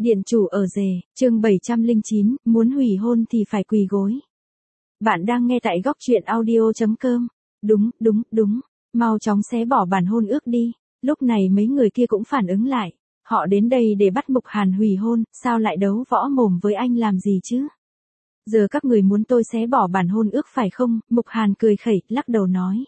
Điện chủ ở rể, chương 709, muốn hủy hôn thì phải quỳ gối. Bạn đang nghe tại góc truyện audio.com. Đúng, mau chóng xé bỏ bản hôn ước đi. Lúc này mấy người kia cũng phản ứng lại. Họ đến đây để bắt Mục Hàn hủy hôn, sao lại đấu võ mồm với anh làm gì chứ? Giờ các người muốn tôi xé bỏ bản hôn ước phải không? Mục Hàn cười khẩy, lắc đầu nói.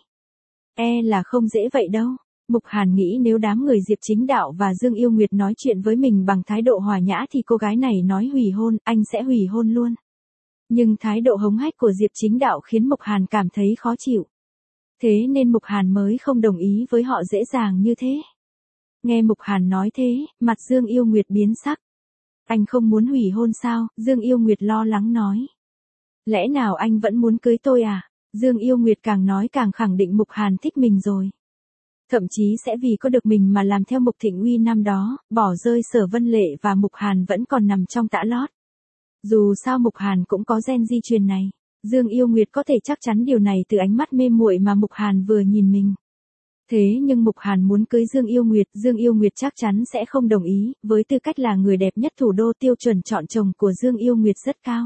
Là không dễ vậy đâu. Mục Hàn nghĩ nếu đám người Diệp Chính Đạo và Dương Yêu Nguyệt nói chuyện với mình bằng thái độ hòa nhã thì cô gái này nói hủy hôn, anh sẽ hủy hôn luôn. Nhưng thái độ hống hách của Diệp Chính Đạo khiến Mục Hàn cảm thấy khó chịu. Thế nên Mục Hàn mới không đồng ý với họ dễ dàng như thế. Nghe Mục Hàn nói thế, mặt Dương Yêu Nguyệt biến sắc. Anh không muốn hủy hôn sao? Dương Yêu Nguyệt lo lắng nói. Lẽ nào anh vẫn muốn cưới tôi à? Dương Yêu Nguyệt càng nói càng khẳng định Mục Hàn thích mình rồi. Thậm chí sẽ vì có được mình mà làm theo Mục Thịnh Uy năm đó, bỏ rơi Sở Vân Lệ và Mục Hàn vẫn còn nằm trong tã lót. Dù sao Mục Hàn cũng có gen di truyền này. Dương Yêu Nguyệt có thể chắc chắn điều này từ ánh mắt mê muội mà Mục Hàn vừa nhìn mình. Thế nhưng Mục Hàn muốn cưới Dương Yêu Nguyệt chắc chắn sẽ không đồng ý, với tư cách là người đẹp nhất thủ đô tiêu chuẩn chọn chồng của Dương Yêu Nguyệt rất cao.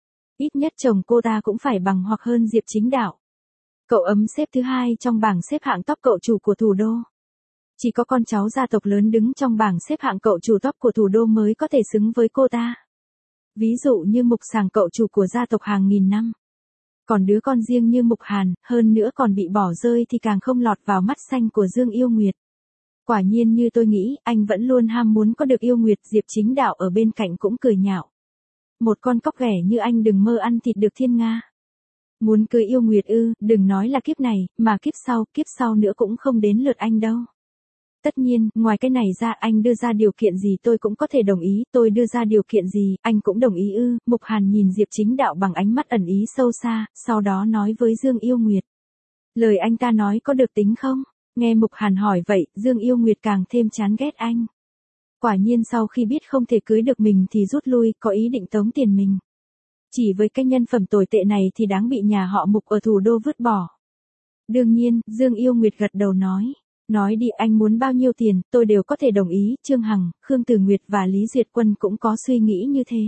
Ít nhất chồng cô ta cũng phải bằng hoặc hơn Diệp Chính Đạo. Cậu ấm xếp thứ 2 trong bảng xếp hạng top cậu chủ của thủ đô. Chỉ có con cháu gia tộc lớn đứng trong bảng xếp hạng cậu chủ top của thủ đô mới có thể xứng với cô ta. Ví dụ như Mục Sàng cậu chủ của gia tộc hàng nghìn năm. Còn đứa con riêng như Mục Hàn, hơn nữa còn bị bỏ rơi thì càng không lọt vào mắt xanh của Dương Yêu Nguyệt. Quả nhiên như tôi nghĩ, anh vẫn luôn ham muốn có được Yêu Nguyệt. Diệp Chính Đạo ở bên cạnh cũng cười nhạo. Một con cóc ghẻ như anh đừng mơ ăn thịt được thiên nga. Muốn cưới Yêu Nguyệt ư? Đừng nói là kiếp này, mà kiếp sau nữa cũng không đến lượt anh đâu. Tất nhiên, ngoài cái này ra anh đưa ra điều kiện gì tôi cũng có thể đồng ý, tôi đưa ra điều kiện gì, anh cũng đồng ý ư? Mục Hàn nhìn Diệp Chính Đạo bằng ánh mắt ẩn ý sâu xa, sau đó nói với Dương Yêu Nguyệt. Lời anh ta nói có được tính không? Nghe Mục Hàn hỏi vậy, Dương Yêu Nguyệt càng thêm chán ghét anh. Quả nhiên sau khi biết không thể cưới được mình thì rút lui, có ý định tống tiền mình. Chỉ với cái nhân phẩm tồi tệ này thì đáng bị nhà họ Mục ở thủ đô vứt bỏ. Đương nhiên, Dương Yêu Nguyệt gật đầu nói. Nói đi, anh muốn bao nhiêu tiền, tôi đều có thể đồng ý. Trương Hằng, Khương Tử Nguyệt và Lý Duyệt Quân cũng có suy nghĩ như thế.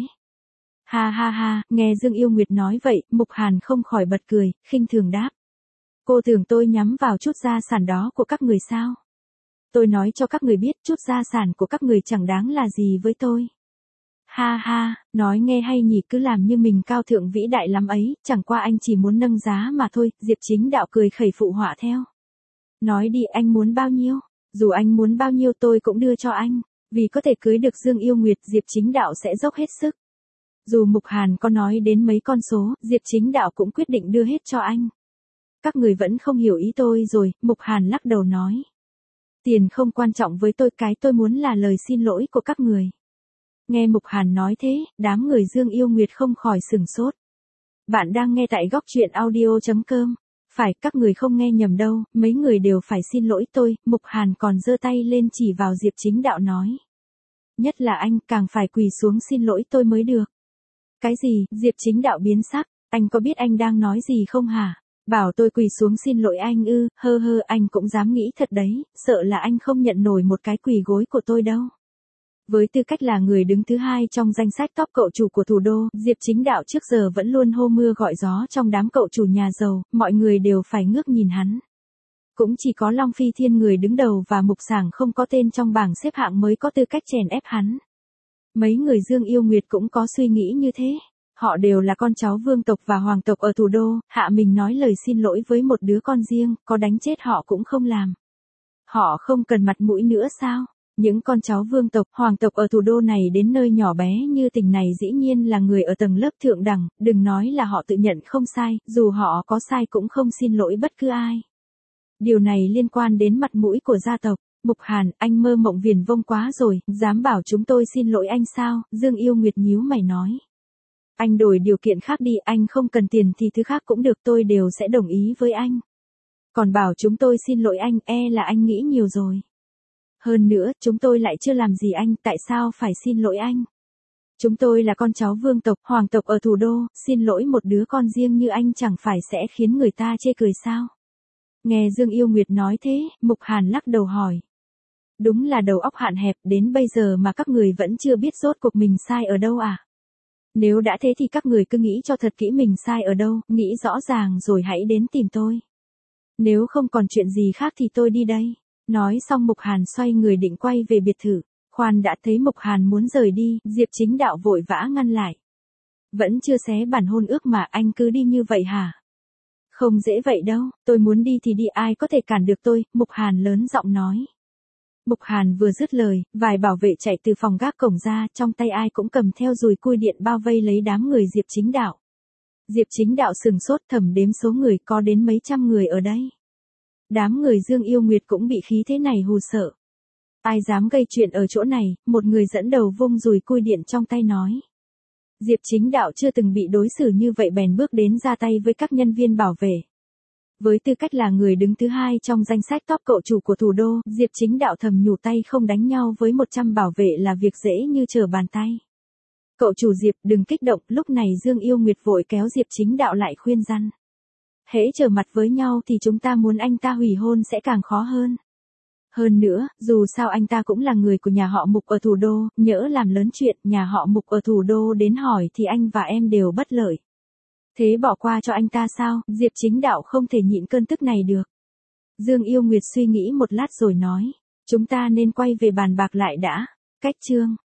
Ha, nghe Dương Yêu Nguyệt nói vậy, Mục Hàn không khỏi bật cười, khinh thường đáp. Cô tưởng tôi nhắm vào chút gia sản đó của các người sao? Tôi nói cho các người biết, chút gia sản của các người chẳng đáng là gì với tôi. Ha, nói nghe hay nhỉ, cứ làm như mình cao thượng vĩ đại lắm ấy, chẳng qua anh chỉ muốn nâng giá mà thôi. Diệp Chính Đạo cười khẩy phụ họa theo. Nói đi, anh muốn bao nhiêu? Dù anh muốn bao nhiêu tôi cũng đưa cho anh. Vì có thể cưới được Dương Yêu Nguyệt, Diệp Chính Đạo sẽ dốc hết sức. Dù Mục Hàn có nói đến mấy con số, Diệp Chính Đạo cũng quyết định đưa hết cho anh. Các người vẫn không hiểu ý tôi rồi, Mục Hàn lắc đầu nói. Tiền không quan trọng với tôi, cái tôi muốn là lời xin lỗi của các người. Nghe Mục Hàn nói thế, đám người Dương Yêu Nguyệt không khỏi sửng sốt. Bạn đang nghe tại góc truyện audio.com. Phải, các người không nghe nhầm đâu, mấy người đều phải xin lỗi tôi. Mục Hàn còn giơ tay lên chỉ vào Diệp Chính Đạo nói. Nhất là anh, càng phải quỳ xuống xin lỗi tôi mới được. Cái gì? Diệp Chính Đạo biến sắc, anh có biết anh đang nói gì không hả? Bảo tôi quỳ xuống xin lỗi anh ư? Hơ, anh cũng dám nghĩ thật đấy, sợ là anh không nhận nổi một cái quỳ gối của tôi đâu. Với tư cách là người đứng thứ 2 trong danh sách top cậu chủ của thủ đô, Diệp Chính Đạo trước giờ vẫn luôn hô mưa gọi gió trong đám cậu chủ nhà giàu, mọi người đều phải ngước nhìn hắn. Cũng chỉ có Long Phi Thiên người đứng đầu và Mục Sàng không có tên trong bảng xếp hạng mới có tư cách chèn ép hắn. Mấy người Dương Yêu Nguyệt cũng có suy nghĩ như thế. Họ đều là con cháu vương tộc và hoàng tộc ở thủ đô, hạ mình nói lời xin lỗi với một đứa con riêng, có đánh chết họ cũng không làm. Họ không cần mặt mũi nữa sao? Những con cháu vương tộc, hoàng tộc ở thủ đô này đến nơi nhỏ bé như tỉnh này dĩ nhiên là người ở tầng lớp thượng đẳng, đừng nói là họ tự nhận không sai, dù họ có sai cũng không xin lỗi bất cứ ai. Điều này liên quan đến mặt mũi của gia tộc. Mục Hàn, anh mơ mộng viển vông quá rồi, dám bảo chúng tôi xin lỗi anh sao? Dương Yêu Nguyệt nhíu mày nói. Anh đổi điều kiện khác đi, anh không cần tiền thì thứ khác cũng được, tôi đều sẽ đồng ý với anh. Còn bảo chúng tôi xin lỗi anh, là anh nghĩ nhiều rồi. Hơn nữa, chúng tôi lại chưa làm gì anh, tại sao phải xin lỗi anh? Chúng tôi là con cháu vương tộc, hoàng tộc ở thủ đô, xin lỗi một đứa con riêng như anh chẳng phải sẽ khiến người ta chê cười sao? Nghe Dương Yêu Nguyệt nói thế, Mục Hàn lắc đầu hỏi. Đúng là đầu óc hạn hẹp, đến bây giờ mà các người vẫn chưa biết rốt cuộc mình sai ở đâu à? Nếu đã thế thì các người cứ nghĩ cho thật kỹ mình sai ở đâu, nghĩ rõ ràng rồi hãy đến tìm tôi. Nếu không còn chuyện gì khác thì tôi đi đây. Nói xong Mục Hàn xoay người định quay về biệt thự. Khoan đã, thấy Mục Hàn muốn rời đi, Diệp Chính Đạo vội vã ngăn lại. Vẫn chưa xé bản hôn ước mà anh cứ đi như vậy hả? Không dễ vậy đâu, tôi muốn đi thì đi, ai có thể cản được tôi, Mục Hàn lớn giọng nói. Mục Hàn vừa dứt lời, vài bảo vệ chạy từ phòng gác cổng ra, trong tay ai cũng cầm theo dùi cui điện bao vây lấy đám người Diệp Chính Đạo. Diệp Chính Đạo sừng sốt, thầm đếm số người, có đến mấy trăm người ở đây. Đám người Dương Yêu Nguyệt cũng bị khí thế này hù sợ. Ai dám gây chuyện ở chỗ này, một người dẫn đầu vung dùi cui điện trong tay nói. Diệp Chính Đạo chưa từng bị đối xử như vậy bèn bước đến ra tay với các nhân viên bảo vệ. Với tư cách là người đứng thứ hai trong danh sách top cậu chủ của thủ đô, Diệp Chính Đạo thầm nhủ tay không đánh nhau với 100 bảo vệ là việc dễ như trở bàn tay. Cậu chủ Diệp, đừng kích động, lúc này Dương Yêu Nguyệt vội kéo Diệp Chính Đạo lại khuyên răn. Hễ trở mặt với nhau thì chúng ta muốn anh ta hủy hôn sẽ càng khó hơn. Hơn nữa, dù sao anh ta cũng là người của nhà họ Mục ở thủ đô, nhỡ làm lớn chuyện, nhà họ Mục ở thủ đô đến hỏi thì anh và em đều bất lợi. Thế bỏ qua cho anh ta sao? Diệp Chính Đạo không thể nhịn cơn tức này được. Dương Yêu Nguyệt suy nghĩ một lát rồi nói, chúng ta nên quay về bàn bạc lại đã. Cách chương